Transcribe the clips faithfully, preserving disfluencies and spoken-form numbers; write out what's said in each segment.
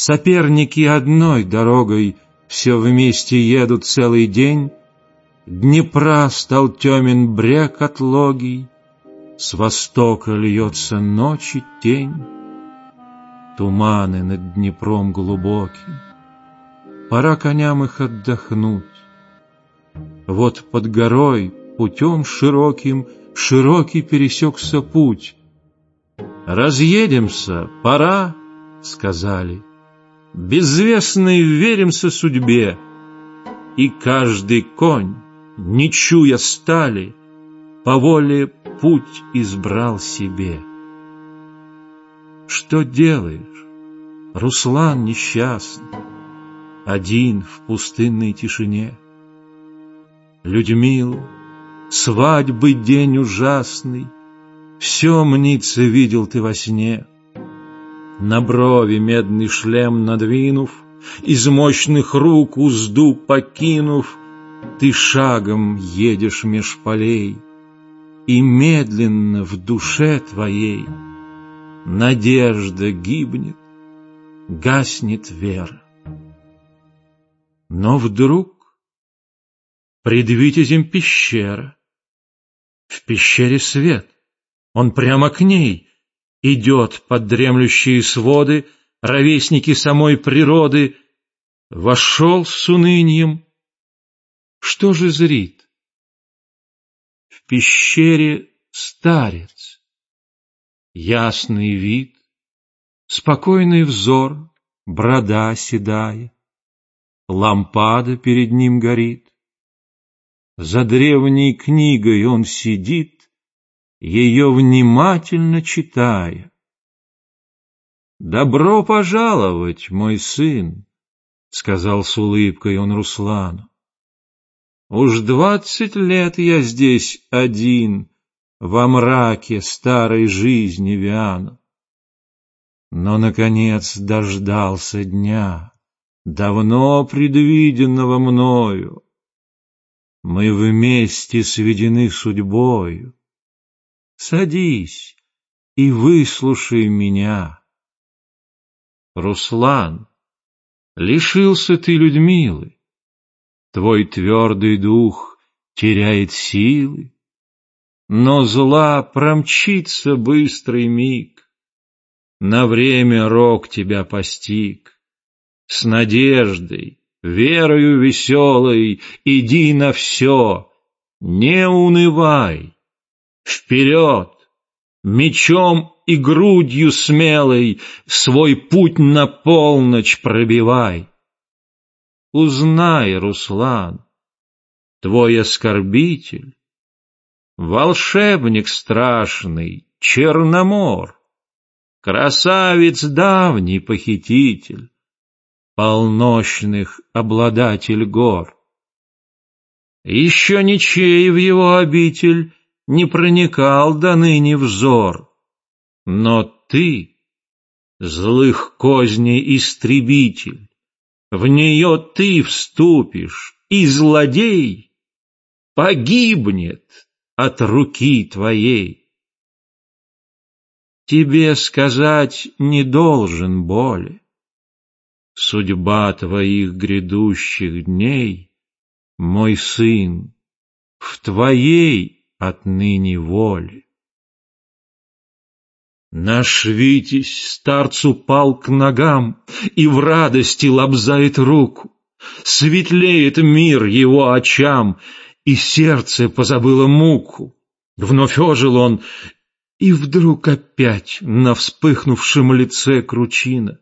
Соперники одной дорогой все вместе едут целый день. Днепра стал темен брег отлогий, с востока льется ночи тень. Туманы над Днепром глубоким, пора коням их отдохнуть. Вот под горой путем широким широкий пересекся путь. «Разъедемся, пора», — сказали, — «безвестной веримся судьбе». И каждый конь, не чуя стали, по воле путь избрал себе. Что делаешь, Руслан несчастный, один в пустынной тишине? Людмила, свадьбы день ужасный, все мнится видел ты во сне. На брови медный шлем надвинув, из мощных рук узду покинув, ты шагом едешь меж полей, и медленно в душе твоей надежда гибнет, гаснет вера. Но вдруг пред витязем пещера, в пещере свет, он прямо к ней идет под дремлющие своды, ровесники самой природы. Вошел с унынием, что же зрит? В пещере старец, ясный вид, спокойный взор, борода седая, лампада перед ним горит. За древней книгой он сидит, ее внимательно читая. «Добро пожаловать, мой сын», — сказал с улыбкой он Руслану. «Уж двадцать лет я здесь один, во мраке старой жизни вяну. Но, наконец, дождался дня, давно предвиденного мною. Мы вместе сведены судьбою. Садись и выслушай меня. Руслан, лишился ты Людмилы, твой твердый дух теряет силы, но зла промчится быстрый миг. На время рок тебя постиг. С надеждой, верою веселой иди на все, не унывай. Вперед, мечом и грудью смелой свой путь на полночь пробивай. Узнай, Руслан, твой оскорбитель, волшебник страшный, Черномор, красавец давний похититель, полночных обладатель гор. Еще ничей в его обитель не проникал до ныне взор, но ты, злых козней истребитель, в нее ты вступишь, и злодей погибнет от руки твоей. Тебе сказать не должен боли, судьба твоих грядущих дней, мой сын, в твоей отныне воле. Наш Витязь старцу пал к ногам и в радости лобзает руку. Светлеет мир его очам, и сердце позабыло муку. Вновь ожил он, и вдруг опять на вспыхнувшем лице кручина.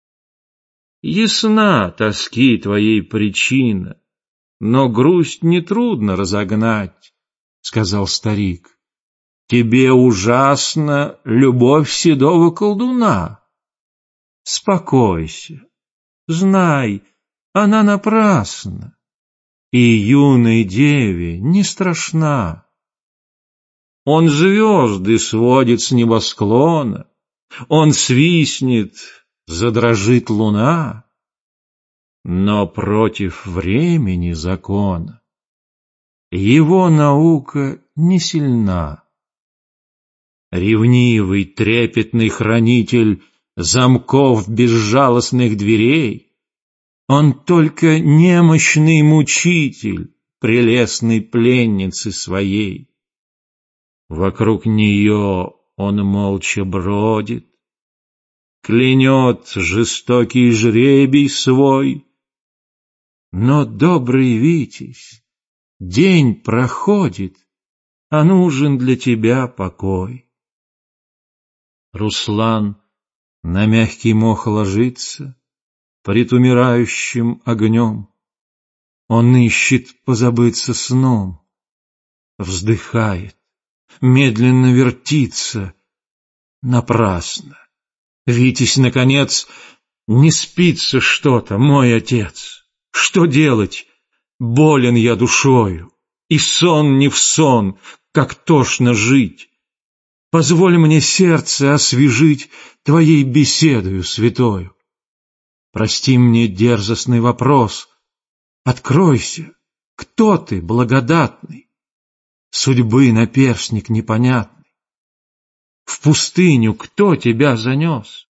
Ясна тоски твоей причина, но грусть нетрудно разогнать, — сказал старик. Тебе ужасна любовь седого колдуна. Спокойся, знай, она напрасна, и юной деве не страшна. Он звезды сводит с небосклона, он свистнет, задрожит луна, но против времени закона его наука не сильна. Ревнивый, трепетный хранитель замков безжалостных дверей. Он только немощный мучитель прелестной пленницы своей. Вокруг нее он молча бродит, клянет жестокий жребий свой. Но, добрый Витязь, день проходит, а нужен для тебя покой. Руслан на мягкий мох ложится пред умирающим огнем. Он ищет позабыться сном, вздыхает, медленно вертится. Напрасно. Витязь, наконец, не спится что-то, мой отец. Что делать? Болен я душою, и сон не в сон, как тошно жить. Позволь мне сердце освежить твоей беседою святою. Прости мне дерзостный вопрос. Откройся, кто ты, благодатный? Судьбы наперстник непонятный. В пустыню кто тебя занес?